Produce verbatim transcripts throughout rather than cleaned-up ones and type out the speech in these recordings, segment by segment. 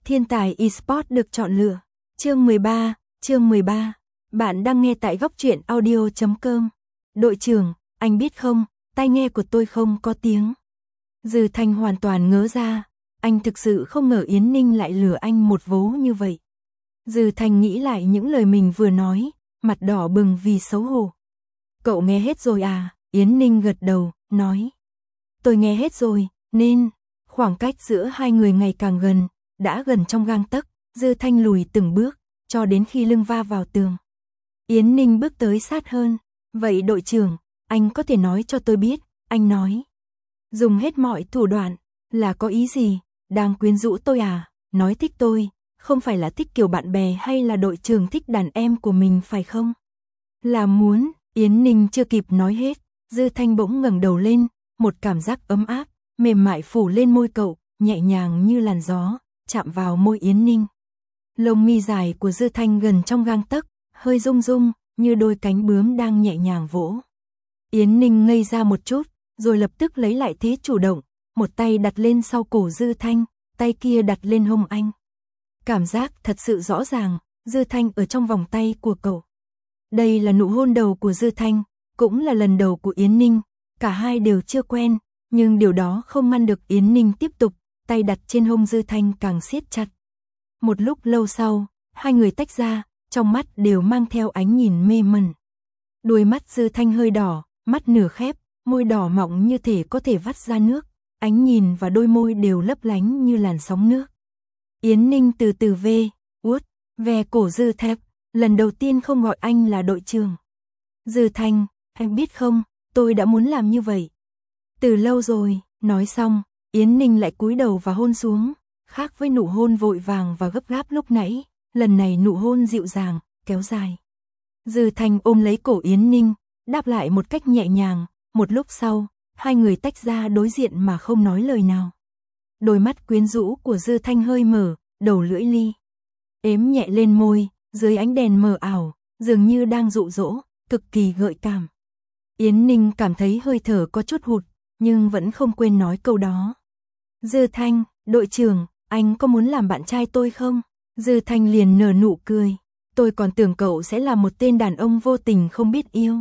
Thiên tài eSports được chọn lựa. Chương mười ba, chương mười ba. Bạn đang nghe tại góc truyện audio chấm com. Đội trưởng, anh biết không, tai nghe của tôi không có tiếng. Dư Thanh hoàn toàn ngớ ra, anh thực sự không ngờ Yến Ninh lại lừa anh một vố như vậy. Dư Thanh nghĩ lại những lời mình vừa nói, mặt đỏ bừng vì xấu hổ. Cậu nghe hết rồi à? Yến Ninh gật đầu, nói. Tôi nghe hết rồi, nên, khoảng cách giữa hai người ngày càng gần, đã gần trong gang tấc. Dư Thanh lùi từng bước, cho đến khi lưng va vào tường. Yến Ninh bước tới sát hơn. Vậy đội trưởng, anh có thể nói cho tôi biết, anh nói. Dùng hết mọi thủ đoạn, là có ý gì? Đang quyến rũ tôi à? Nói thích tôi, không phải là thích kiểu bạn bè hay là đội trưởng thích đàn em của mình phải không? Là muốn, Yến Ninh chưa kịp nói hết, Dư Thanh bỗng ngẩng đầu lên, một cảm giác ấm áp, mềm mại phủ lên môi cậu, nhẹ nhàng như làn gió, chạm vào môi Yến Ninh. Lông mi dài của Dư Thanh gần trong gang tấc, hơi rung rung, như đôi cánh bướm đang nhẹ nhàng vỗ. Yến Ninh ngây ra một chút, rồi lập tức lấy lại thế chủ động, một tay đặt lên sau cổ Dư Thanh, tay kia đặt lên hông anh. Cảm giác thật sự rõ ràng, Dư Thanh ở trong vòng tay của cậu. Đây là nụ hôn đầu của Dư Thanh, cũng là lần đầu của Yến Ninh, cả hai đều chưa quen, nhưng điều đó không ngăn được Yến Ninh tiếp tục, tay đặt trên hông Dư Thanh càng siết chặt. Một lúc lâu sau, hai người tách ra, trong mắt đều mang theo ánh nhìn mê mẩn. Đôi mắt Dư Thanh hơi đỏ, mắt nửa khép, môi đỏ mọng như thể có thể vắt ra nước, ánh nhìn và đôi môi đều lấp lánh như làn sóng nước. Yến Ninh từ từ ve, uốt, ve cổ Dư Thanh, lần đầu tiên không gọi anh là đội trưởng. Dư Thanh, anh biết không, tôi đã muốn làm như vậy. Từ lâu rồi, nói xong, Yến Ninh lại cúi đầu và hôn xuống, khác với nụ hôn vội vàng và gấp gáp lúc nãy, lần này nụ hôn dịu dàng, kéo dài. Dư Thanh ôm lấy cổ Yến Ninh, đáp lại một cách nhẹ nhàng, một lúc sau, hai người tách ra đối diện mà không nói lời nào. Đôi mắt quyến rũ của Dư Thanh hơi mở, đầu lưỡi ly ếm nhẹ lên môi, dưới ánh đèn mờ ảo, dường như đang dụ dỗ, cực kỳ gợi cảm. Yến Ninh cảm thấy hơi thở có chút hụt, nhưng vẫn không quên nói câu đó. Dư Thanh, đội trưởng, anh có muốn làm bạn trai tôi không? Dư Thanh liền nở nụ cười. Tôi còn tưởng cậu sẽ là một tên đàn ông vô tình không biết yêu.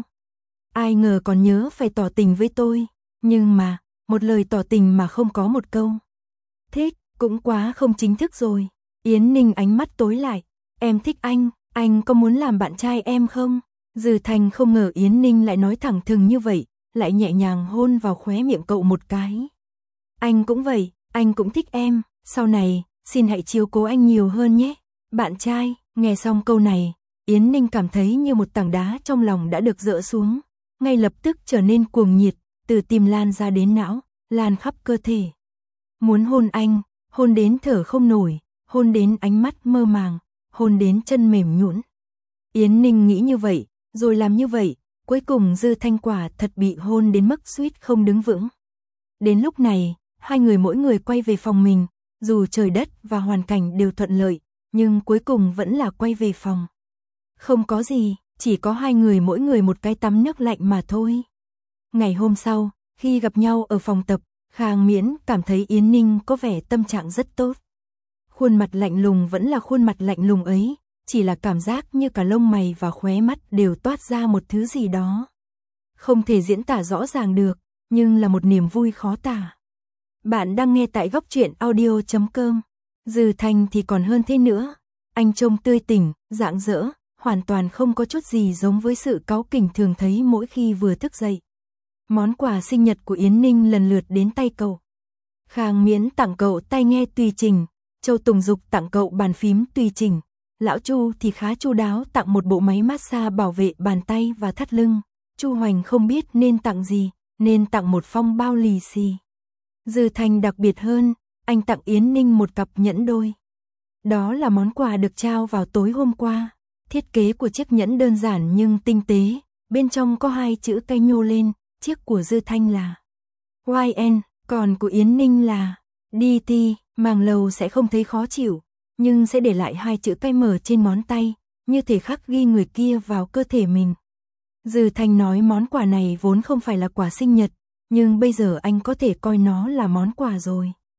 Ai ngờ còn nhớ phải tỏ tình với tôi. Nhưng mà, một lời tỏ tình mà không có một câu. Thích, cũng quá không chính thức rồi. Yến Ninh ánh mắt tối lại. Em thích anh, anh có muốn làm bạn trai em không? Dư Thanh không ngờ Yến Ninh lại nói thẳng thừng như vậy, lại nhẹ nhàng hôn vào khóe miệng cậu một cái. Anh cũng vậy, anh cũng thích em, sau này, xin hãy chiếu cố anh nhiều hơn nhé. Bạn trai, nghe xong câu này, Yến Ninh cảm thấy như một tảng đá trong lòng đã được dỡ xuống, ngay lập tức trở nên cuồng nhiệt, từ tim lan ra đến não, lan khắp cơ thể. Muốn hôn anh, hôn đến thở không nổi, hôn đến ánh mắt mơ màng, hôn đến chân mềm nhũn. Yến Ninh nghĩ như vậy, rồi làm như vậy, cuối cùng Dư Thanh quả thật bị hôn đến mức suýt không đứng vững. Đến lúc này, hai người mỗi người quay về phòng mình, dù trời đất và hoàn cảnh đều thuận lợi, nhưng cuối cùng vẫn là quay về phòng. Không có gì, chỉ có hai người mỗi người một cái tắm nước lạnh mà thôi. Ngày hôm sau, khi gặp nhau ở phòng tập, Khang Miễn cảm thấy Yến Ninh có vẻ tâm trạng rất tốt. Khuôn mặt lạnh lùng vẫn là khuôn mặt lạnh lùng ấy, chỉ là cảm giác như cả lông mày và khóe mắt đều toát ra một thứ gì đó. Không thể diễn tả rõ ràng được, nhưng là một niềm vui khó tả. Bạn đang nghe tại góc truyện audio chấm com. Dư Thanh thì còn hơn thế nữa. Anh trông tươi tỉnh, rạng rỡ, hoàn toàn không có chút gì giống với sự cáu kỉnh thường thấy mỗi khi vừa thức dậy. Món quà sinh nhật của Yến Ninh lần lượt đến tay cậu. Khang Miễn tặng cậu tai nghe tùy chỉnh, Châu Tùng Dục tặng cậu bàn phím tùy chỉnh, Lão Chu thì khá chu đáo tặng một bộ máy massage bảo vệ bàn tay và thắt lưng. Chu Hoành không biết nên tặng gì, nên tặng một phong bao lì xì. Dư Thanh đặc biệt hơn, anh tặng Yến Ninh một cặp nhẫn đôi. Đó là món quà được trao vào tối hôm qua. Thiết kế của chiếc nhẫn đơn giản nhưng tinh tế, bên trong có hai chữ cây nhô lên, chiếc của Dư Thanh là Y N, còn của Yến Ninh là D T, màng lầu sẽ không thấy khó chịu, nhưng sẽ để lại hai chữ cây mở trên ngón tay, như thể khắc ghi người kia vào cơ thể mình. Dư Thanh nói món quà này vốn không phải là quà sinh nhật, nhưng bây giờ anh có thể coi nó là món quà rồi.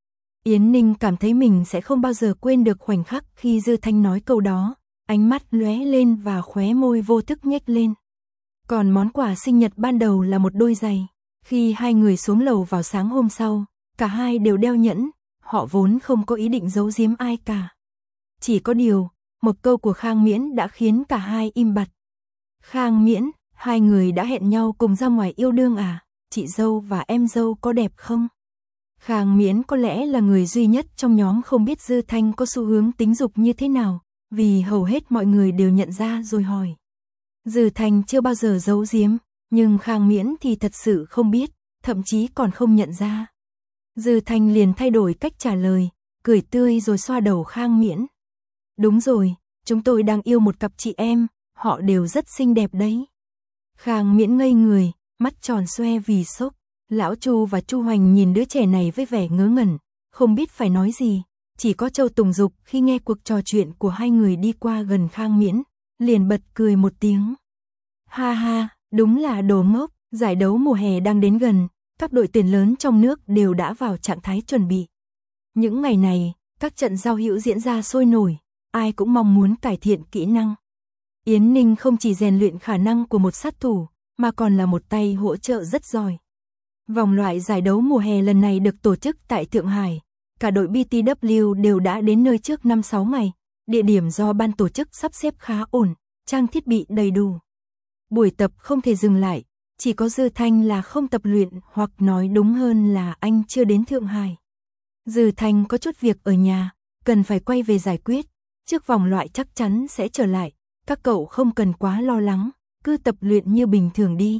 Yến Ninh cảm thấy mình sẽ không bao giờ quên được khoảnh khắc khi Dư Thanh nói câu đó, ánh mắt lóe lên và khóe môi vô thức nhếch lên. Còn món quà sinh nhật ban đầu là một đôi giày. Khi hai người xuống lầu vào sáng hôm sau, cả hai đều đeo nhẫn, họ vốn không có ý định giấu giếm ai cả. Chỉ có điều, một câu của Khang Miễn đã khiến cả hai im bặt. Khang Miễn, hai người đã hẹn nhau cùng ra ngoài yêu đương à, chị dâu và em dâu có đẹp không? Khang Miễn có lẽ là người duy nhất trong nhóm không biết Dư Thanh có xu hướng tính dục như thế nào, vì hầu hết mọi người đều nhận ra rồi hỏi. Dư Thanh chưa bao giờ giấu giếm, nhưng Khang Miễn thì thật sự không biết, thậm chí còn không nhận ra. Dư Thanh liền thay đổi cách trả lời, cười tươi rồi xoa đầu Khang Miễn. Đúng rồi, chúng tôi đang yêu một cặp chị em, họ đều rất xinh đẹp đấy. Khang Miễn ngây người, mắt tròn xoe vì sốc. Lão Chu và Chu Hoành nhìn đứa trẻ này với vẻ ngớ ngẩn, không biết phải nói gì. Chỉ có Châu Tùng Dục khi nghe cuộc trò chuyện của hai người đi qua gần Khang Miễn, liền bật cười một tiếng. Ha ha, đúng là đồ ngốc, giải đấu mùa hè đang đến gần, các đội tuyển lớn trong nước đều đã vào trạng thái chuẩn bị. Những ngày này, các trận giao hữu diễn ra sôi nổi, ai cũng mong muốn cải thiện kỹ năng. Yến Ninh không chỉ rèn luyện khả năng của một sát thủ, mà còn là một tay hỗ trợ rất giỏi. Vòng loại giải đấu mùa hè lần này được tổ chức tại Thượng Hải, cả đội bê tê vê đều đã đến nơi trước năm sáu ngày, địa điểm do ban tổ chức sắp xếp khá ổn, trang thiết bị đầy đủ. Buổi tập không thể dừng lại, chỉ có Dư Thanh là không tập luyện, hoặc nói đúng hơn là anh chưa đến Thượng Hải. Dư Thanh có chút việc ở nhà, cần phải quay về giải quyết, trước vòng loại chắc chắn sẽ trở lại, các cậu không cần quá lo lắng, cứ tập luyện như bình thường đi.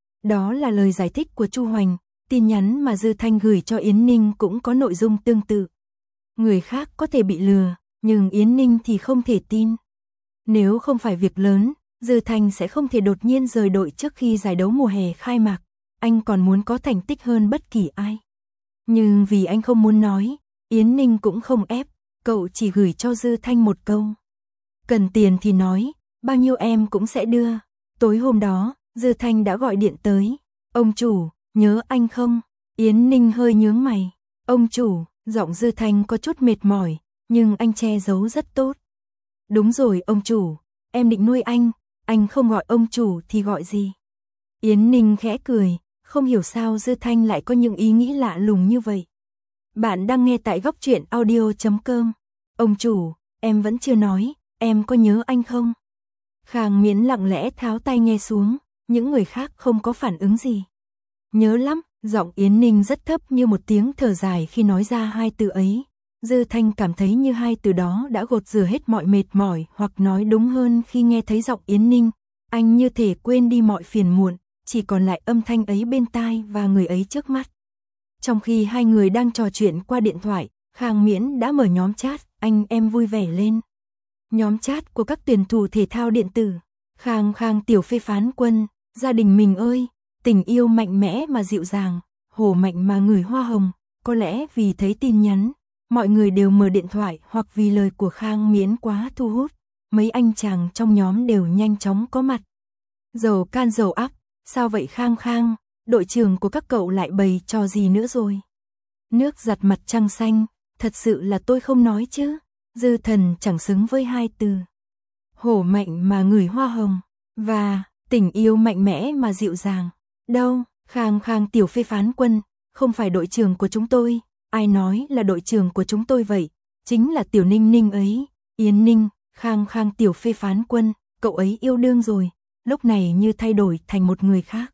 Đó là lời giải thích của Chu Hoành, tin nhắn mà Dư Thanh gửi cho Yến Ninh cũng có nội dung tương tự. Người khác có thể bị lừa, nhưng Yến Ninh thì không thể tin. Nếu không phải việc lớn, Dư Thanh sẽ không thể đột nhiên rời đội trước khi giải đấu mùa hè khai mạc, anh còn muốn có thành tích hơn bất kỳ ai. Nhưng vì anh không muốn nói, Yến Ninh cũng không ép, cậu chỉ gửi cho Dư Thanh một câu. Cần tiền thì nói, bao nhiêu em cũng sẽ đưa. Tối hôm đó, Dư Thanh đã gọi điện tới. Ông chủ, nhớ anh không? Yến Ninh hơi nhướng mày. Ông chủ, giọng Dư Thanh có chút mệt mỏi, nhưng anh che giấu rất tốt. Đúng rồi ông chủ, em định nuôi anh, anh không gọi ông chủ thì gọi gì? Yến Ninh khẽ cười, không hiểu sao Dư Thanh lại có những ý nghĩ lạ lùng như vậy. Bạn đang nghe tại góc truyện audio chấm com. Ông chủ, em vẫn chưa nói, em có nhớ anh không? Khang Miễn lặng lẽ tháo tai nghe xuống, những người khác không có phản ứng gì. Nhớ lắm, giọng Yến Ninh rất thấp như một tiếng thở dài khi nói ra hai từ ấy. Dư Thanh cảm thấy như hai từ đó đã gột rửa hết mọi mệt mỏi, hoặc nói đúng hơn khi nghe thấy giọng Yến Ninh, anh như thể quên đi mọi phiền muộn, chỉ còn lại âm thanh ấy bên tai và người ấy trước mắt. Trong khi hai người đang trò chuyện qua điện thoại, Khang Miễn đã mở nhóm chat, anh em vui vẻ lên. Nhóm chat của các tuyển thủ thể thao điện tử. Khang Khang tiểu phê phán quân, gia đình mình ơi, tình yêu mạnh mẽ mà dịu dàng, hổ mạnh mà ngửi hoa hồng. Có lẽ vì thấy tin nhắn, mọi người đều mở điện thoại, hoặc vì lời của Khang Miễn quá thu hút, mấy anh chàng trong nhóm đều nhanh chóng có mặt. Dầu can dầu ắp, sao vậy Khang Khang, đội trưởng của các cậu lại bày trò gì nữa rồi? Nước giặt mặt trăng xanh, thật sự là tôi không nói chứ. Dư Thần chẳng xứng với hai từ. Hổ mạnh mà ngửi hoa hồng, và tình yêu mạnh mẽ mà dịu dàng. Đâu, Khang Khang tiểu phê phán quân, không phải đội trưởng của chúng tôi, ai nói là đội trưởng của chúng tôi vậy, chính là tiểu Ninh Ninh ấy. Yến Ninh, Khang Khang tiểu phê phán quân, cậu ấy yêu đương rồi, lúc này như thay đổi thành một người khác.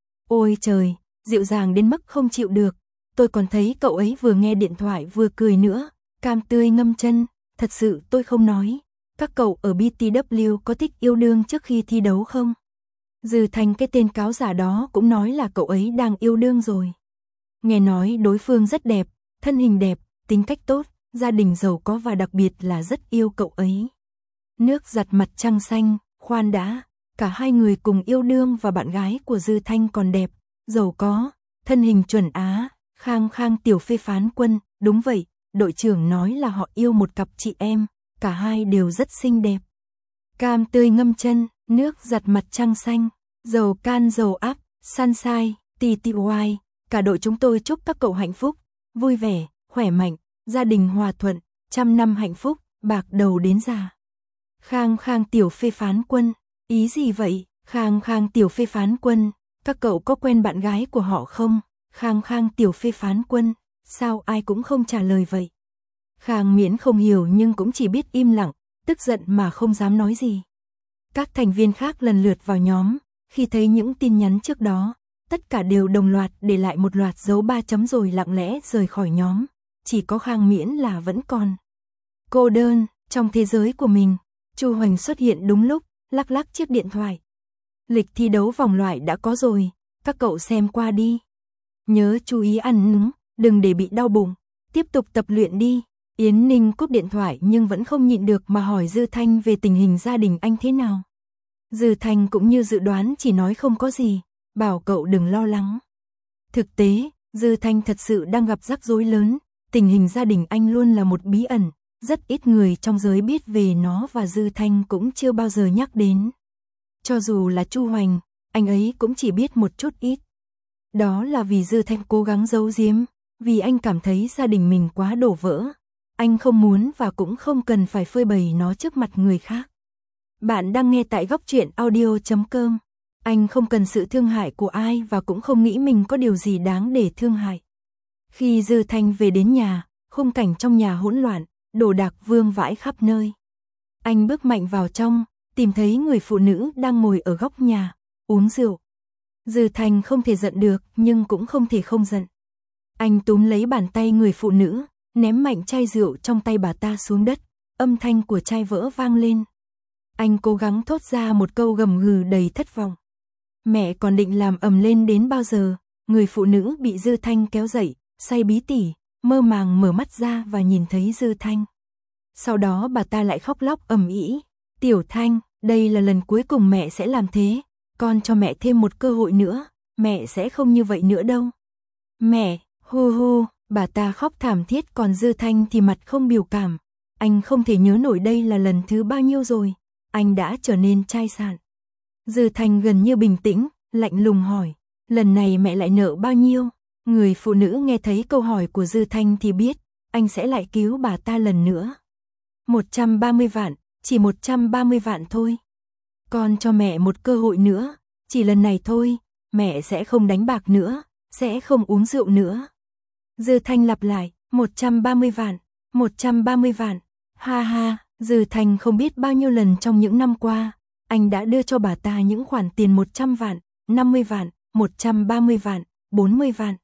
Ôi trời, dịu dàng đến mức không chịu được, tôi còn thấy cậu ấy vừa nghe điện thoại vừa cười nữa, cam tươi ngâm chân. Thật sự tôi không nói, các cậu ở bê tê vê có thích yêu đương trước khi thi đấu không? Dư Thanh cái tên cáo giả đó cũng nói là cậu ấy đang yêu đương rồi. Nghe nói đối phương rất đẹp, thân hình đẹp, tính cách tốt, gia đình giàu có và đặc biệt là rất yêu cậu ấy. Nước giặt mặt trăng xanh, khoan đã, cả hai người cùng yêu đương và bạn gái của Dư Thanh còn đẹp, giàu có, thân hình chuẩn Á. Khang Khang tiểu phê phán quân, đúng vậy. Đội trưởng nói là họ yêu một cặp chị em, cả hai đều rất xinh đẹp. Cam tươi ngâm chân, nước giặt mặt trăng xanh, dầu can dầu ắp, sunshine, tê tê i, cả đội chúng tôi chúc các cậu hạnh phúc, vui vẻ, khỏe mạnh, gia đình hòa thuận, trăm năm hạnh phúc, bạc đầu đến già. Khang Khang tiểu phê phán quân, ý gì vậy? Khang Khang tiểu phê phán quân, các cậu có quen bạn gái của họ không? Khang Khang tiểu phê phán quân, sao ai cũng không trả lời vậy? Khang Miễn không hiểu nhưng cũng chỉ biết im lặng, tức giận mà không dám nói gì. Các thành viên khác lần lượt vào nhóm, khi thấy những tin nhắn trước đó, tất cả đều đồng loạt để lại một loạt dấu ba chấm rồi lặng lẽ rời khỏi nhóm. Chỉ có Khang Miễn là vẫn còn cô đơn trong thế giới của mình. Chu Hoành xuất hiện đúng lúc, lắc lắc chiếc điện thoại. Lịch thi đấu vòng loại đã có rồi, các cậu xem qua đi. Nhớ chú ý ăn uống, đừng để bị đau bụng, tiếp tục tập luyện đi. Yến Ninh cúp điện thoại nhưng vẫn không nhịn được mà hỏi Dư Thanh về tình hình gia đình anh thế nào. Dư Thanh cũng như dự đoán chỉ nói không có gì, bảo cậu đừng lo lắng. Thực tế, Dư Thanh thật sự đang gặp rắc rối lớn, tình hình gia đình anh luôn là một bí ẩn, rất ít người trong giới biết về nó và Dư Thanh cũng chưa bao giờ nhắc đến. Cho dù là Chu Hoành, anh ấy cũng chỉ biết một chút ít. Đó là vì Dư Thanh cố gắng giấu giếm, vì anh cảm thấy gia đình mình quá đổ vỡ. Anh không muốn và cũng không cần phải phơi bày nó trước mặt người khác. Bạn đang nghe tại góc truyện audio chấm com. Anh không cần sự thương hại của ai và cũng không nghĩ mình có điều gì đáng để thương hại. Khi Dư Thanh về đến nhà, khung cảnh trong nhà hỗn loạn, đồ đạc vương vãi khắp nơi. Anh bước mạnh vào trong, tìm thấy người phụ nữ đang ngồi ở góc nhà, uống rượu. Dư Thanh không thể giận được nhưng cũng không thể không giận. Anh túm lấy bàn tay người phụ nữ, ném mạnh chai rượu trong tay bà ta xuống đất, âm thanh của chai vỡ vang lên. Anh cố gắng thốt ra một câu gầm gừ đầy thất vọng. Mẹ còn định làm ầm lên đến bao giờ? Người phụ nữ bị Dư Thanh kéo dậy, say bí tỉ, mơ màng mở mắt ra và nhìn thấy Dư Thanh. Sau đó bà ta lại khóc lóc ầm ĩ. Tiểu Thanh, đây là lần cuối cùng mẹ sẽ làm thế, con cho mẹ thêm một cơ hội nữa, mẹ sẽ không như vậy nữa đâu. Mẹ, hu hu, bà ta khóc thảm thiết còn Dư Thanh thì mặt không biểu cảm. Anh không thể nhớ nổi đây là lần thứ bao nhiêu rồi, anh đã trở nên chai sạn. Dư Thanh gần như bình tĩnh, lạnh lùng hỏi, lần này mẹ lại nợ bao nhiêu? Người phụ nữ nghe thấy câu hỏi của Dư Thanh thì biết, anh sẽ lại cứu bà ta lần nữa. một trăm ba mươi vạn, chỉ một trăm ba mươi vạn thôi. Con cho mẹ một cơ hội nữa, chỉ lần này thôi, mẹ sẽ không đánh bạc nữa, sẽ không uống rượu nữa. Dư Thanh lặp lại, một trăm ba mươi vạn, một trăm ba mươi vạn, ha ha, Dư Thanh không biết bao nhiêu lần trong những năm qua, anh đã đưa cho bà ta những khoản tiền một trăm vạn, năm mươi vạn, một trăm ba mươi vạn, bốn mươi vạn.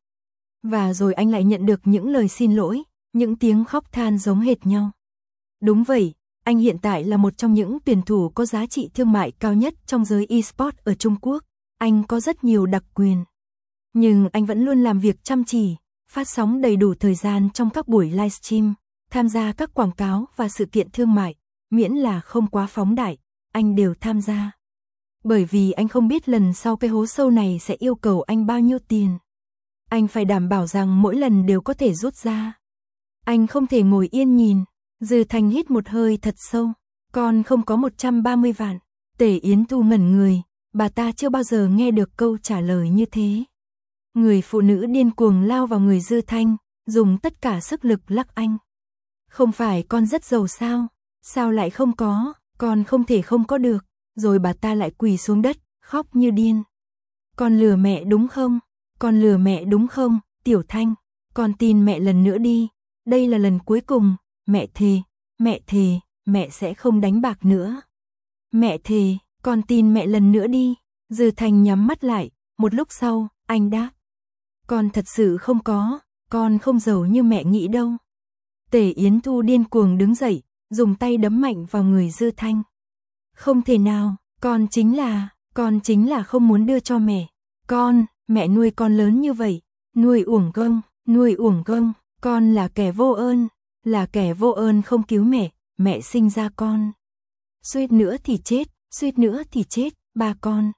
Và rồi anh lại nhận được những lời xin lỗi, những tiếng khóc than giống hệt nhau. Đúng vậy, anh hiện tại là một trong những tuyển thủ có giá trị thương mại cao nhất trong giới e-sport ở Trung Quốc, anh có rất nhiều đặc quyền. Nhưng anh vẫn luôn làm việc chăm chỉ, phát sóng đầy đủ thời gian trong các buổi livestream, tham gia các quảng cáo và sự kiện thương mại, miễn là không quá phóng đại, anh đều tham gia. Bởi vì anh không biết lần sau cái hố sâu này sẽ yêu cầu anh bao nhiêu tiền. Anh phải đảm bảo rằng mỗi lần đều có thể rút ra. Anh không thể ngồi yên nhìn. Dư Thanh hít một hơi thật sâu. Con không có một trăm ba mươi vạn. Tề Yến Thu ngẩn người, bà ta chưa bao giờ nghe được câu trả lời như thế. Người phụ nữ điên cuồng lao vào người Dư Thanh, dùng tất cả sức lực lắc anh. Không phải con rất giàu sao? Sao lại không có? Con không thể không có được. Rồi bà ta lại quỳ xuống đất, khóc như điên. Con lừa mẹ đúng không? Con lừa mẹ đúng không? Tiểu Thanh, con tin mẹ lần nữa đi. Đây là lần cuối cùng. Mẹ thề, mẹ thề, mẹ sẽ không đánh bạc nữa. Mẹ thề, con tin mẹ lần nữa đi. Dư Thanh nhắm mắt lại, một lúc sau, anh đáp. Con thật sự không có, con không giàu như mẹ nghĩ đâu. Tề Yến Thu điên cuồng đứng dậy, dùng tay đấm mạnh vào người Dư Thanh. Không thể nào, con chính là, con chính là không muốn đưa cho mẹ. Con, mẹ nuôi con lớn như vậy, nuôi uổng công, nuôi uổng công, con là kẻ vô ơn, là kẻ vô ơn không cứu mẹ, mẹ sinh ra con. Suýt nữa thì chết, suýt nữa thì chết, ba con.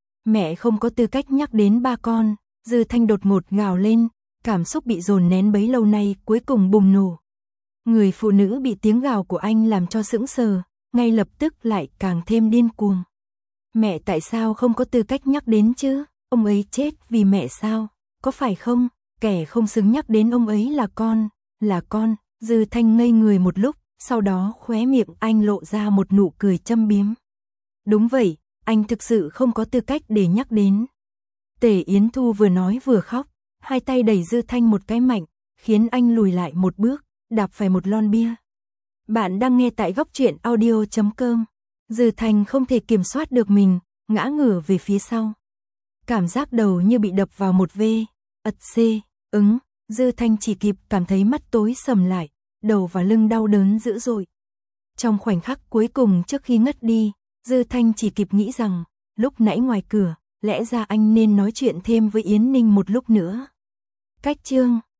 Mẹ không có tư cách nhắc đến ba con. Dư Thanh đột ngột gào lên, cảm xúc bị dồn nén bấy lâu nay cuối cùng bùng nổ. Người phụ nữ bị tiếng gào của anh làm cho sững sờ, ngay lập tức lại càng thêm điên cuồng. Mẹ tại sao không có tư cách nhắc đến chứ? Ông ấy chết vì mẹ sao? Có phải không? Kẻ không xứng nhắc đến ông ấy là con, là con, Dư Thanh ngây người một lúc, sau đó khóe miệng anh lộ ra một nụ cười châm biếm. Đúng vậy, anh thực sự không có tư cách để nhắc đến. Tề Yến Thu vừa nói vừa khóc, hai tay đẩy Dư Thanh một cái mạnh, khiến anh lùi lại một bước, đạp phải một lon bia. Bạn đang nghe tại góc truyện audio chấm com. Dư Thanh không thể kiểm soát được mình, ngã ngửa về phía sau. Cảm giác đầu như bị đập vào một vê, ật xê, ứng, Dư Thanh chỉ kịp cảm thấy mắt tối sầm lại, đầu và lưng đau đớn dữ dội. Trong khoảnh khắc cuối cùng trước khi ngất đi, Dư Thanh chỉ kịp nghĩ rằng, lúc nãy ngoài cửa, lẽ ra anh nên nói chuyện thêm với Yến Ninh một lúc nữa. Cách chương